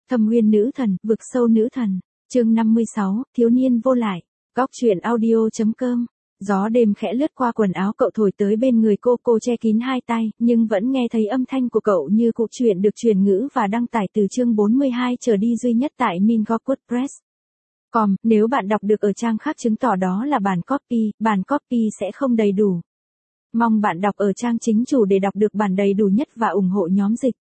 Thâm Uyên nữ thần, vực sâu nữ thần. Chương 56, thiếu niên vô lại. Góc truyện audio.com. Gió đêm khẽ lướt qua quần áo cậu thổi tới bên người cô che kín hai tay, nhưng vẫn nghe thấy âm thanh của cậu như cụ truyện được truyền ngữ và đăng tải từ chương 42 trở đi duy nhất tại Mingoc WordPress. Nếu bạn đọc được ở trang khác chứng tỏ đó là bản copy sẽ không đầy đủ. Mong bạn đọc ở trang chính chủ để đọc được bản đầy đủ nhất và ủng hộ nhóm dịch.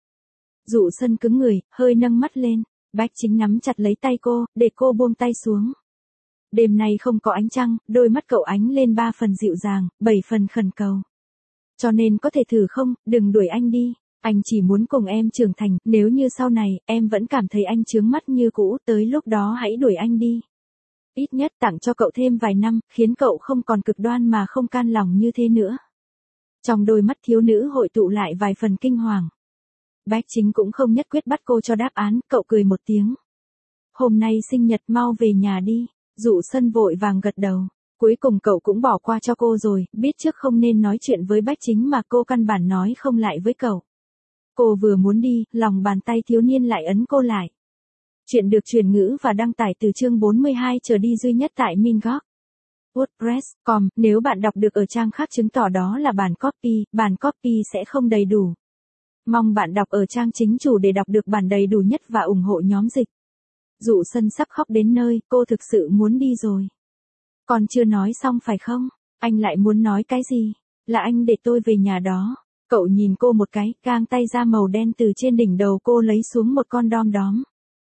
Dụ Sân cứng người, hơi nâng mắt lên, Bách Chính nắm chặt lấy tay cô, để cô buông tay xuống. Đêm nay không có ánh trăng, đôi mắt cậu ánh lên 3 phần dịu dàng, 7 phần khẩn cầu. Cho nên có thể thử không, đừng đuổi anh đi, anh chỉ muốn cùng em trưởng thành, nếu như sau này, em vẫn cảm thấy anh chướng mắt như cũ, tới lúc đó hãy đuổi anh đi. Ít nhất tặng cho cậu thêm vài năm, khiến cậu không còn cực đoan mà không can lòng như thế nữa. Trong đôi mắt thiếu nữ hội tụ lại vài phần kinh hoàng. Bách Chính cũng không nhất quyết bắt cô cho đáp án, cậu cười một tiếng. Hôm nay sinh nhật mau về nhà đi. Dụ Sân vội vàng gật đầu. Cuối cùng cậu cũng bỏ qua cho cô rồi, biết trước không nên nói chuyện với Bách Chính mà cô căn bản nói không lại với cậu. Cô vừa muốn đi, lòng bàn tay thiếu niên lại ấn cô lại. Chuyện được truyền ngữ và đăng tải từ chương 42 trở đi duy nhất tại Mingoc WordPress.com. Nếu bạn đọc được ở trang khác chứng tỏ đó là bản copy sẽ không đầy đủ. Mong bạn đọc ở trang chính chủ để đọc được bản đầy đủ nhất và ủng hộ nhóm dịch. Dụ Sân sắp khóc đến nơi, cô thực sự muốn đi rồi. Còn chưa nói xong phải không? Anh lại muốn nói cái gì? Là anh để tôi về nhà đó. Cậu nhìn cô một cái, gang tay ra màu đen từ trên đỉnh đầu cô lấy xuống một con đom đóm.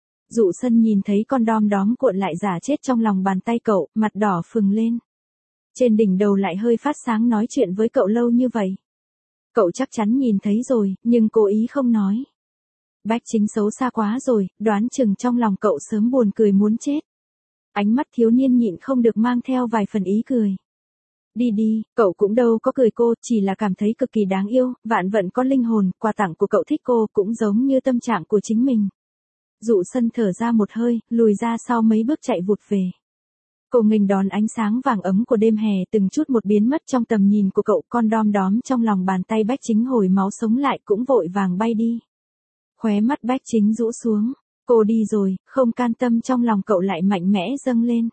Dụ Sân nhìn thấy con đom đóm cuộn lại giả chết trong lòng bàn tay cậu, mặt đỏ phừng lên. Trên đỉnh đầu lại hơi phát sáng nói chuyện với cậu lâu như vậy. Cậu chắc chắn nhìn thấy rồi, nhưng cố ý không nói. Bách Chính xấu xa quá rồi, đoán chừng trong lòng cậu sớm buồn cười muốn chết. Ánh mắt thiếu niên nhịn không được mang theo vài phần ý cười. Đi đi, cậu cũng đâu có cười cô, chỉ là cảm thấy cực kỳ đáng yêu, vạn vận có linh hồn, quà tặng của cậu thích cô cũng giống như tâm trạng của chính mình. Dụ Sân thở ra một hơi, lùi ra sau mấy bước chạy vụt về. Cô nghênh đón ánh sáng vàng ấm của đêm hè từng chút một biến mất trong tầm nhìn của cậu, con đom đóm trong lòng bàn tay Bách Chính hồi máu sống lại cũng vội vàng bay đi. Khóe mắt Bách Chính rũ xuống, cô đi rồi, không can tâm trong lòng cậu lại mạnh mẽ dâng lên.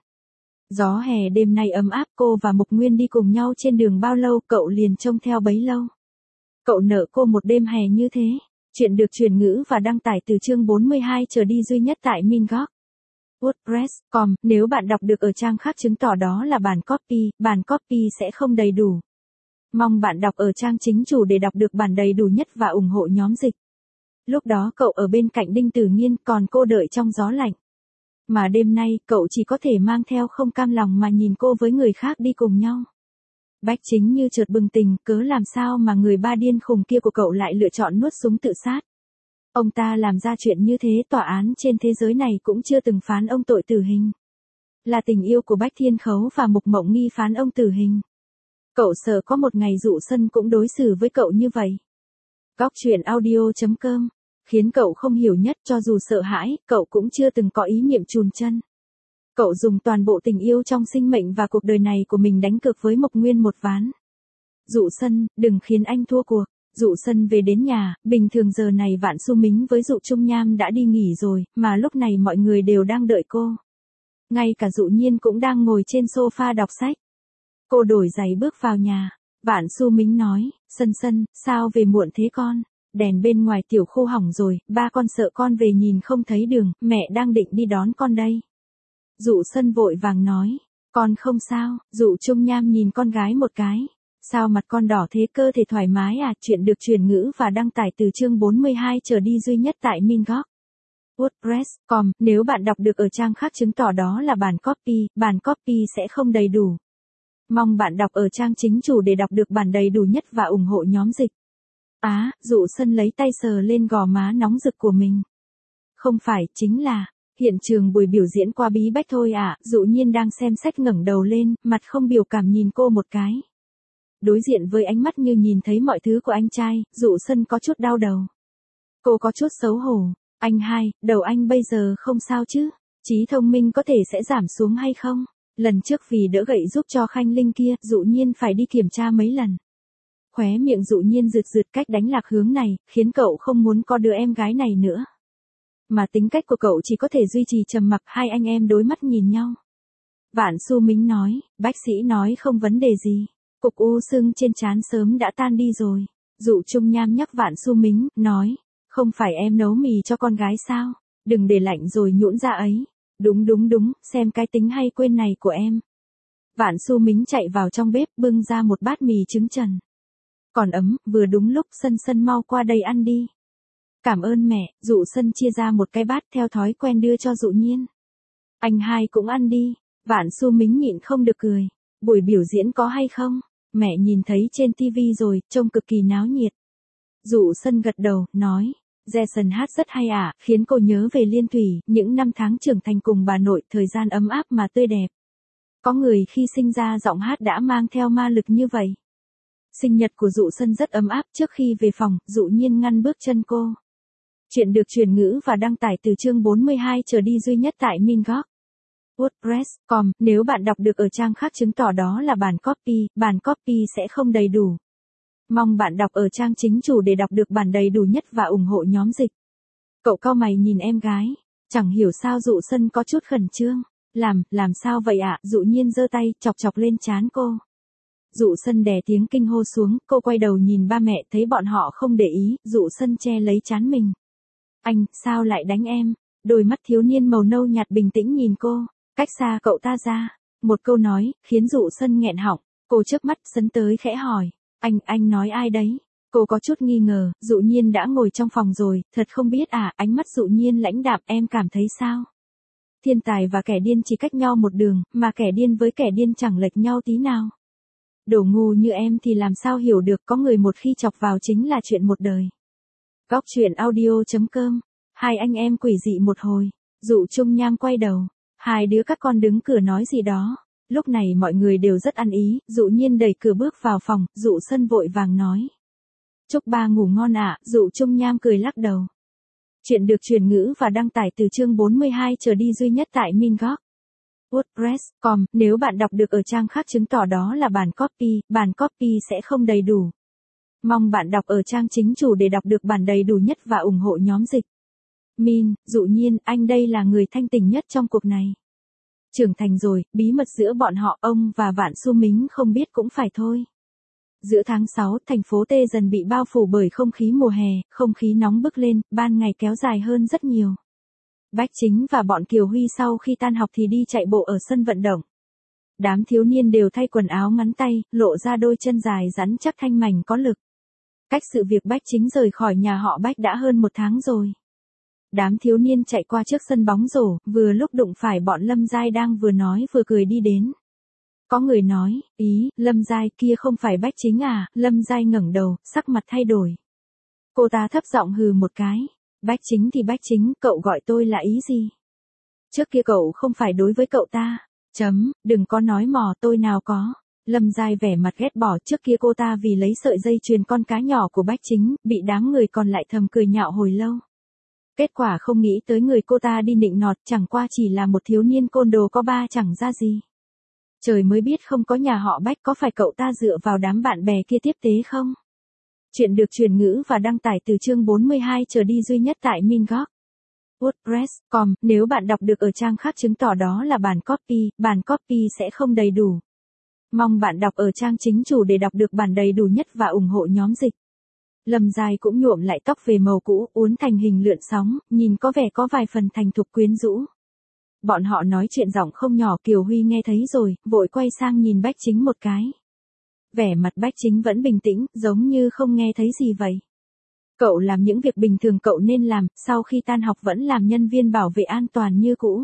Gió hè đêm nay ấm áp, cô và Mục Nguyên đi cùng nhau trên đường bao lâu cậu liền trông theo bấy lâu. Cậu nợ cô một đêm hè như thế. Chuyện được truyền ngữ và đăng tải từ chương 42 trở đi duy nhất tại Mingoc WordPress.com. Nếu bạn đọc được ở trang khác chứng tỏ đó là bản copy sẽ không đầy đủ. Mong bạn đọc ở trang chính chủ để đọc được bản đầy đủ nhất và ủng hộ nhóm dịch. Lúc đó cậu ở bên cạnh Đinh Tử Nghiên, còn cô đợi trong gió lạnh. Mà đêm nay, cậu chỉ có thể mang theo không cam lòng mà nhìn cô với người khác đi cùng nhau. Bách Chính như chợt bừng tỉnh, cớ làm sao mà người ba điên khùng kia của cậu lại lựa chọn nuốt súng tự sát. Ông ta làm ra chuyện như thế, tòa án trên thế giới này cũng chưa từng phán ông tội tử hình. Là tình yêu của Bách Thiên Khấu và Mục Mộng Nghi phán ông tử hình. Cậu sợ có một ngày Dụ Sân cũng đối xử với cậu như vậy. Góc truyện audio.com. Khiến cậu không hiểu nhất, cho dù sợ hãi, cậu cũng chưa từng có ý niệm chùn chân. Cậu dùng toàn bộ tình yêu trong sinh mệnh và cuộc đời này của mình đánh cược với Mộc Nguyên một ván. Dụ Sân, đừng khiến anh thua cuộc. Dụ Sân về đến nhà, bình thường giờ này Vạn Xu Mính với Dụ Trung Nham đã đi nghỉ rồi, mà lúc này mọi người đều đang đợi cô. Ngay cả Dụ Nhiên cũng đang ngồi trên sofa đọc sách. Cô đổi giày bước vào nhà. Vạn Xu Mính nói, Sân, sao về muộn thế con? Đèn bên ngoài tiểu khu hỏng rồi, ba con sợ con về nhìn không thấy đường, mẹ đang định đi đón con đây. Dụ Sân vội vàng nói, con không sao. Dụ Trung Nham nhìn con gái một cái. Sao mặt con đỏ thế, cơ thể thoải mái à? Chuyện được truyền ngữ và đăng tải từ chương 42 trở đi duy nhất tại Mingoc WordPress.com. Nếu bạn đọc được ở trang khác chứng tỏ đó là bản copy sẽ không đầy đủ. Mong bạn đọc ở trang chính chủ để đọc được bản đầy đủ nhất và ủng hộ nhóm dịch. Dụ Sân lấy tay sờ lên gò má nóng rực của mình. Không phải, chính là hiện trường buổi biểu diễn qua bí bách thôi ạ. Dụ Nhiên đang xem sách ngẩng đầu lên, mặt không biểu cảm nhìn cô một cái. Đối diện với ánh mắt như nhìn thấy mọi thứ của anh trai, Dụ Sân có chút đau đầu. Cô có chút xấu hổ. Anh hai, đầu anh bây giờ không sao chứ? Trí thông minh có thể sẽ giảm xuống hay không? Lần trước vì đỡ gậy giúp cho Khanh Linh kia, Dụ Nhiên phải đi kiểm tra mấy lần. Khóe miệng Dụ Nhiên rượt cách đánh lạc hướng này, khiến cậu không muốn có đứa em gái này nữa. Mà tính cách của cậu chỉ có thể duy trì trầm mặc. Hai anh em đối mắt nhìn nhau. Vạn Xu Mính nói, bác sĩ nói không vấn đề gì. Cục u sưng trên trán sớm đã tan đi rồi. Dụ Trung Nham nhắc Vạn Xu Mính, nói, không phải em nấu mì cho con gái sao? Đừng để lạnh rồi nhũn ra ấy. Đúng, xem cái tính hay quên này của em. Vạn Xu Mính chạy vào trong bếp bưng ra một bát mì trứng trần. Còn ấm, vừa đúng lúc. Sân mau qua đây ăn đi. Cảm ơn mẹ. Dụ Sân chia ra một cái bát theo thói quen đưa cho Dụ Nhiên. Anh hai cũng ăn đi. Vạn Xu Mính nhịn không được cười. Buổi biểu diễn có hay không? Mẹ nhìn thấy trên TV rồi, trông cực kỳ náo nhiệt. Dụ Sân gật đầu, nói, Jason hát rất hay ạ, khiến cô nhớ về Liên Thủy, những năm tháng trưởng thành cùng bà nội, thời gian ấm áp mà tươi đẹp. Có người khi sinh ra giọng hát đã mang theo ma lực như vậy. Sinh nhật của Dụ Sân rất ấm áp. Trước khi về phòng, Dụ Nhiên ngăn bước chân cô. Chuyện được truyền ngữ và đăng tải từ chương 42 trở đi duy nhất tại Mingoc. WordPress.com. Nếu bạn đọc được ở trang khác chứng tỏ đó là bản copy sẽ không đầy đủ. Mong bạn đọc ở trang chính chủ để đọc được bản đầy đủ nhất và ủng hộ nhóm dịch. Cậu cau mày nhìn em gái. Chẳng hiểu sao Dụ Sân có chút khẩn trương. Làm sao vậy ạ? Dụ Nhiên giơ tay chọc lên trán cô. Dụ Sân đè tiếng kinh hô xuống. Cô quay đầu nhìn ba mẹ, thấy bọn họ không để ý. Dụ Sân che lấy trán mình. Anh, sao lại đánh em? Đôi mắt thiếu niên màu nâu nhạt bình tĩnh nhìn cô. Cách xa cậu ta ra. Một câu nói, khiến Dụ Sân nghẹn họng. Cô chớp mắt sấn tới khẽ hỏi. Anh nói ai đấy? Cô có chút nghi ngờ. Dụ Nhiên đã ngồi trong phòng rồi. Thật không biết à? Ánh mắt Dụ Nhiên lãnh đạm. Em cảm thấy sao? Thiên tài và kẻ điên chỉ cách nhau một đường, mà kẻ điên với kẻ điên chẳng lệch nhau tí nào. Đồ ngu như em thì làm sao hiểu được, có người một khi chọc vào chính là chuyện một đời. Góc truyện audio.com. Hai anh em quỷ dị một hồi. Dụ Trung Nham quay đầu. Hai đứa các con đứng cửa nói gì đó. Lúc này mọi người đều rất ăn ý. Dụ Nhiên đẩy cửa bước vào phòng. Dụ Sân vội vàng nói. Chúc ba ngủ ngon ạ. Dụ Trung Nham cười lắc đầu. Chuyện được truyền ngữ và đăng tải từ chương 42 trở đi duy nhất tại Mingoc. WordPress.com. Nếu bạn đọc được ở trang khác chứng tỏ đó là bản copy sẽ không đầy đủ. Mong bạn đọc ở trang chính chủ để đọc được bản đầy đủ nhất và ủng hộ nhóm dịch. Dụ Nhiên, anh đây là người thanh tỉnh nhất trong cuộc này. Trưởng thành rồi, bí mật giữa bọn họ, ông và Vạn Xu Mính không biết cũng phải thôi. Giữa tháng 6, thành phố T dần bị bao phủ bởi không khí mùa hè, không khí nóng bức lên, ban ngày kéo dài hơn rất nhiều. Bách Chính và bọn Kiều Huy sau khi tan học thì đi chạy bộ ở sân vận động. Đám thiếu niên đều thay quần áo ngắn tay, lộ ra đôi chân dài rắn chắc thanh mảnh có lực. Cách sự việc Bách Chính rời khỏi nhà họ Bách đã hơn một tháng rồi. Đám thiếu niên chạy qua trước sân bóng rổ, vừa lúc đụng phải bọn Lâm Giai đang vừa nói vừa cười đi đến. Có người nói, Lâm Giai kia không phải Bách Chính à? Lâm Giai ngẩng đầu, sắc mặt thay đổi. Cô ta thấp giọng hừ một cái. Bách Chính thì Bách Chính, cậu gọi tôi là ý gì? Trước kia cậu không phải đối với cậu ta. Đừng có nói mò, tôi nào có. Lâm Giai vẻ mặt ghét bỏ. Trước kia cô ta vì lấy sợi dây chuyền con cá nhỏ của Bách Chính, bị đám người còn lại thầm cười nhạo hồi lâu. Kết quả không nghĩ tới người cô ta đi nịnh nọt, chẳng qua chỉ là một thiếu niên côn đồ có ba chẳng ra gì. Trời mới biết không có nhà họ Bách, có phải cậu ta dựa vào đám bạn bè kia tiếp tế không? Chuyện được truyền ngữ và đăng tải từ chương 42 trở đi duy nhất tại Mingoc. WordPress.com. Nếu bạn đọc được ở trang khác chứng tỏ đó là bản copy sẽ không đầy đủ. Mong bạn đọc ở trang chính chủ để đọc được bản đầy đủ nhất và ủng hộ nhóm dịch. Lâm Giai cũng nhuộm lại tóc về màu cũ, uốn thành hình lượn sóng, nhìn có vẻ có vài phần thành thục quyến rũ. Bọn họ nói chuyện giọng không nhỏ, Kiều Huy nghe thấy rồi, vội quay sang nhìn Bách Chính một cái. Vẻ mặt Bách Chính vẫn bình tĩnh, giống như không nghe thấy gì vậy. Cậu làm những việc bình thường cậu nên làm, sau khi tan học vẫn làm nhân viên bảo vệ an toàn như cũ.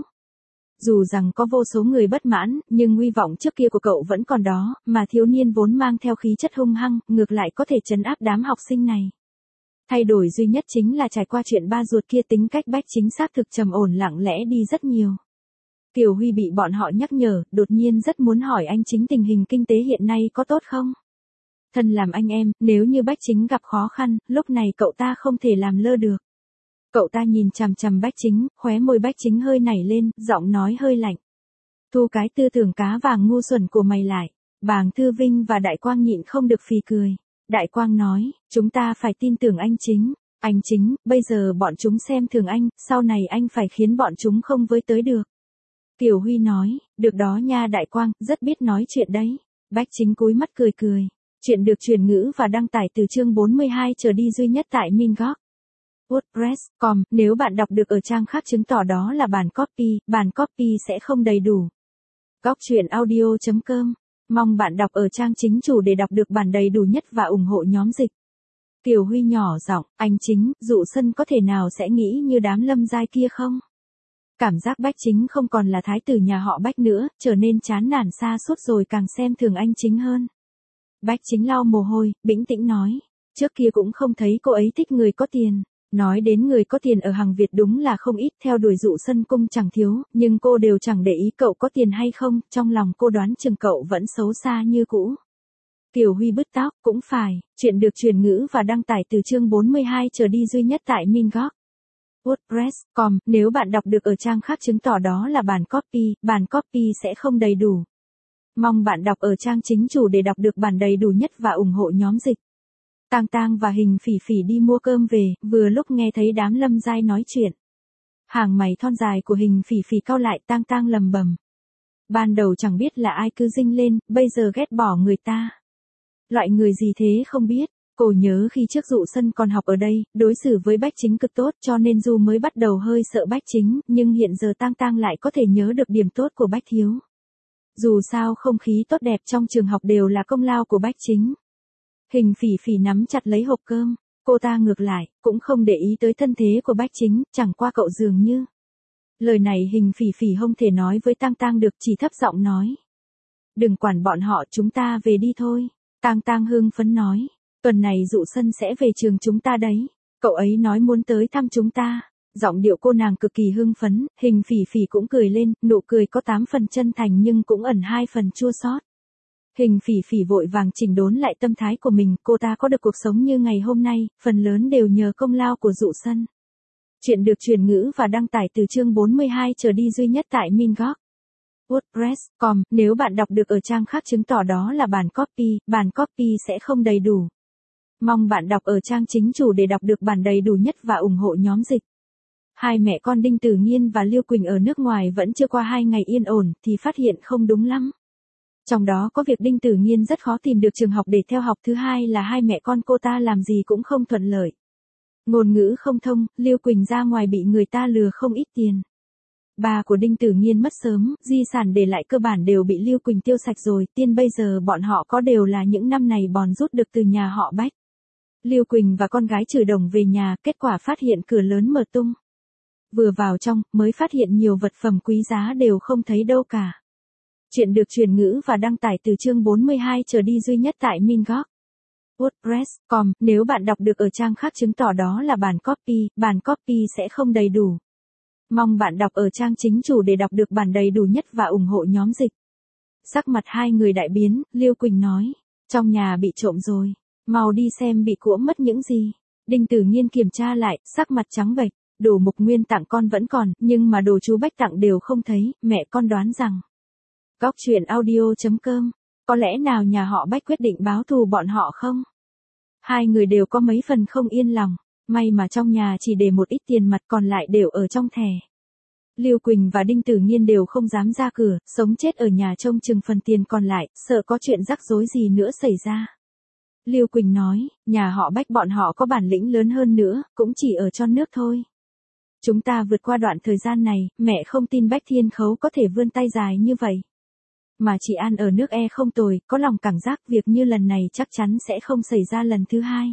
Dù rằng có vô số người bất mãn, nhưng uy vọng trước kia của cậu vẫn còn đó, mà thiếu niên vốn mang theo khí chất hung hăng, ngược lại có thể trấn áp đám học sinh này. Thay đổi duy nhất chính là trải qua chuyện ba ruột kia, tính cách Bách Chính xác thực trầm ổn lặng lẽ đi rất nhiều. Kiều Huy bị bọn họ nhắc nhở, đột nhiên rất muốn hỏi anh Chính tình hình kinh tế hiện nay có tốt không? Thân làm anh em, nếu như Bách Chính gặp khó khăn, lúc này cậu ta không thể làm lơ được. Cậu ta nhìn chằm chằm Bách Chính, khóe môi Bách Chính hơi nảy lên, giọng nói hơi lạnh. Thu cái tư tưởng cá vàng ngu xuẩn của mày lại. Bàng Thư Vinh và Đại Quang nhịn không được phì cười. Đại Quang nói, chúng ta phải tin tưởng anh Chính. Anh Chính, bây giờ bọn chúng xem thường anh, sau này anh phải khiến bọn chúng không với tới được. Kiều Huy nói, được đó nha Đại Quang, rất biết nói chuyện đấy. Bách Chính cúi mắt cười cười. Chuyện được chuyển ngữ và đăng tải từ chương 42 trở đi duy nhất tại Mingok. WordPress.com, nếu bạn đọc được ở trang khác chứng tỏ đó là bản copy sẽ không đầy đủ. Góc truyện audio.com, mong bạn đọc ở trang chính chủ để đọc được bản đầy đủ nhất và ủng hộ nhóm dịch. Kiều Huy nhỏ giọng, anh Chính, Dụ Sân có thể nào sẽ nghĩ như đám Lâm Giai kia không? Cảm giác Bách Chính không còn là thái tử nhà họ Bách nữa, trở nên chán nản xa suốt rồi càng xem thường anh Chính hơn. Bách Chính lau mồ hôi, bĩnh tĩnh nói, trước kia cũng không thấy cô ấy thích người có tiền. Nói đến người có tiền ở Hằng Việt đúng là không ít, theo đuổi Dụ Sân cung chẳng thiếu, nhưng cô đều chẳng để ý cậu có tiền hay không, trong lòng cô đoán chừng cậu vẫn xấu xa như cũ. Kiều Huy bứt tóc, cũng phải, chuyện được truyền ngữ và đăng tải từ chương 42 trở đi duy nhất tại Mingok. WordPress.com, nếu bạn đọc được ở trang khác chứng tỏ đó là bản copy sẽ không đầy đủ. Mong bạn đọc ở trang chính chủ để đọc được bản đầy đủ nhất và ủng hộ nhóm dịch. Tang Tang và Hình Phỉ Phỉ đi mua cơm về, vừa lúc nghe thấy đám Lâm Giai nói chuyện. Hàng mày thon dài của Hình Phỉ Phỉ cau lại, Tang Tang lầm bầm. Ban đầu chẳng biết là ai cứ dinh lên, bây giờ ghét bỏ người ta. Loại người gì thế không biết, cô nhớ khi trước Dụ Sân còn học ở đây, đối xử với Bách Chính cực tốt cho nên dù mới bắt đầu hơi sợ Bách Chính, nhưng hiện giờ Tang Tang lại có thể nhớ được điểm tốt của Bách Thiếu. Dù sao không khí tốt đẹp trong trường học đều là công lao của Bách Chính. Hình Phỉ Phỉ nắm chặt lấy hộp cơm, cô ta ngược lại, cũng không để ý tới thân thế của Bách Chính, chẳng qua cậu dường như. Lời này Hình Phỉ Phỉ không thể nói với Tang Tang được, chỉ thấp giọng nói. Đừng quản bọn họ, chúng ta về đi thôi. Tang Tang hưng phấn nói, tuần này Dụ Sân sẽ về trường chúng ta đấy, cậu ấy nói muốn tới thăm chúng ta. Giọng điệu cô nàng cực kỳ hưng phấn, Hình Phỉ Phỉ cũng cười lên, nụ cười có 8 phần chân thành nhưng cũng ẩn 2 phần chua xót. Hình Phỉ Phỉ vội vàng chỉnh đốn lại tâm thái của mình, cô ta có được cuộc sống như ngày hôm nay, phần lớn đều nhờ công lao của Dụ Sân. Chuyện được truyền ngữ và đăng tải từ chương 42 trở đi duy nhất tại Mingok. WordPress.com, nếu bạn đọc được ở trang khác chứng tỏ đó là bản copy sẽ không đầy đủ. Mong bạn đọc ở trang chính chủ để đọc được bản đầy đủ nhất và ủng hộ nhóm dịch. Hai mẹ con Đinh Tử Nghiên và Lưu Quỳnh ở nước ngoài vẫn chưa qua 2 ngày yên ổn thì phát hiện không đúng lắm. Trong đó có việc Đinh Tử Nghiên rất khó tìm được trường học để theo học, thứ hai là hai mẹ con cô ta làm gì cũng không thuận lợi. Ngôn ngữ không thông, Lưu Quỳnh ra ngoài bị người ta lừa không ít tiền. Bà của Đinh Tử Nghiên mất sớm, di sản để lại cơ bản đều bị Lưu Quỳnh tiêu sạch rồi, tiền bây giờ bọn họ có đều là những năm này bòn rút được từ nhà họ Bách. Lưu Quỳnh và con gái Trừ Đồng về nhà, kết quả phát hiện cửa lớn mở tung. Vừa vào trong, mới phát hiện nhiều vật phẩm quý giá đều không thấy đâu cả. Chuyện được truyền ngữ và đăng tải từ chương 42 trở đi duy nhất tại Mingok. WordPress.com, nếu bạn đọc được ở trang khác chứng tỏ đó là bản copy sẽ không đầy đủ. Mong bạn đọc ở trang chính chủ để đọc được bản đầy đủ nhất và ủng hộ nhóm dịch. Sắc mặt hai người đại biến, Lưu Quỳnh nói, trong nhà bị trộm rồi, mau đi xem bị cũa mất những gì. Đinh Tử Nghiên kiểm tra lại, sắc mặt trắng bệch, đồ Mục Nguyên tặng con vẫn còn, nhưng mà đồ chú Bách tặng đều không thấy, mẹ con đoán rằng. Góc truyện audio.com, có lẽ nào nhà họ Bách quyết định báo thù bọn họ không? Hai người đều có mấy phần không yên lòng, may mà trong nhà chỉ để một ít tiền mặt còn lại đều ở trong thẻ. Lưu Quỳnh và Đinh Tử Nghiên đều không dám ra cửa, sống chết ở nhà trông chừng phần tiền còn lại, sợ có chuyện rắc rối gì nữa xảy ra. Lưu Quỳnh nói, nhà họ Bách bọn họ có bản lĩnh lớn hơn nữa, cũng chỉ ở cho nước thôi. Chúng ta vượt qua đoạn thời gian này, mẹ không tin Bách Thiên Khấu có thể vươn tay dài như vậy. Mà chị An ở nước không tồi, có lòng cảm giác việc như lần này chắc chắn sẽ không xảy ra lần thứ hai.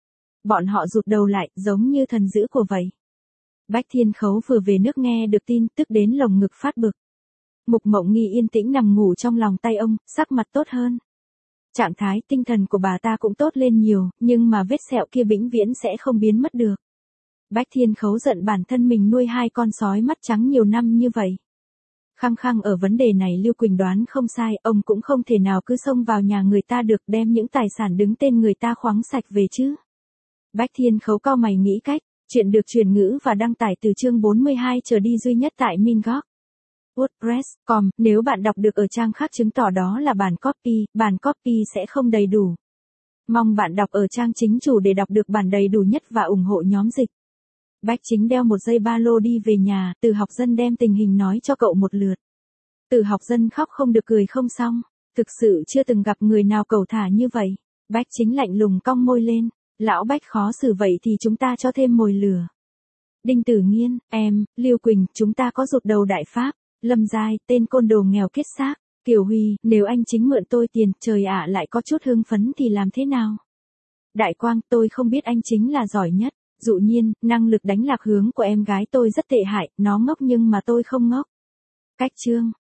Bọn họ rụt đầu lại, giống như thần dữ của vậy. Bách Thiên Khấu vừa về nước nghe được tin, tức đến lồng ngực phát bực. Mục Mộng Nghi yên tĩnh nằm ngủ trong lòng tay ông, sắc mặt tốt hơn. Trạng thái tinh thần của bà ta cũng tốt lên nhiều, nhưng mà vết sẹo kia vĩnh viễn sẽ không biến mất được. Bách Thiên Khấu giận bản thân mình nuôi hai con sói mắt trắng nhiều năm như vậy. Khăng khăng ở vấn đề này Lưu Quỳnh đoán không sai, ông cũng không thể nào cứ xông vào nhà người ta được, đem những tài sản đứng tên người ta khoáng sạch về chứ. Bách Thiên Khấu cau mày nghĩ cách, chuyện được truyền ngữ và đăng tải từ chương 42 trở đi duy nhất tại Mingok. WordPress.com, nếu bạn đọc được ở trang khác chứng tỏ đó là bản copy sẽ không đầy đủ. Mong bạn đọc ở trang chính chủ để đọc được bản đầy đủ nhất và ủng hộ nhóm dịch. Bách Chính đeo một dây ba lô đi về nhà, Từ Học Dân đem tình hình nói cho cậu một lượt. Từ Học Dân khóc không được cười không xong, thực sự chưa từng gặp người nào cẩu thả như vậy. Bách Chính lạnh lùng cong môi lên, lão Bách khó xử vậy thì chúng ta cho thêm mồi lửa. Đinh Tử Nghiên, em, Lưu Quỳnh, chúng ta có rụt đầu đại pháp, Lâm Giai, tên côn đồ nghèo kết xác, Kiều Huy, nếu anh Chính mượn tôi tiền, trời ạ lại có chút hưng phấn thì làm thế nào? Đại Quang, tôi không biết anh Chính là giỏi nhất. Dụ Nhiên, năng lực đánh lạc hướng của em gái tôi rất tệ hại, nó ngốc nhưng mà tôi không ngốc. Cách Trương,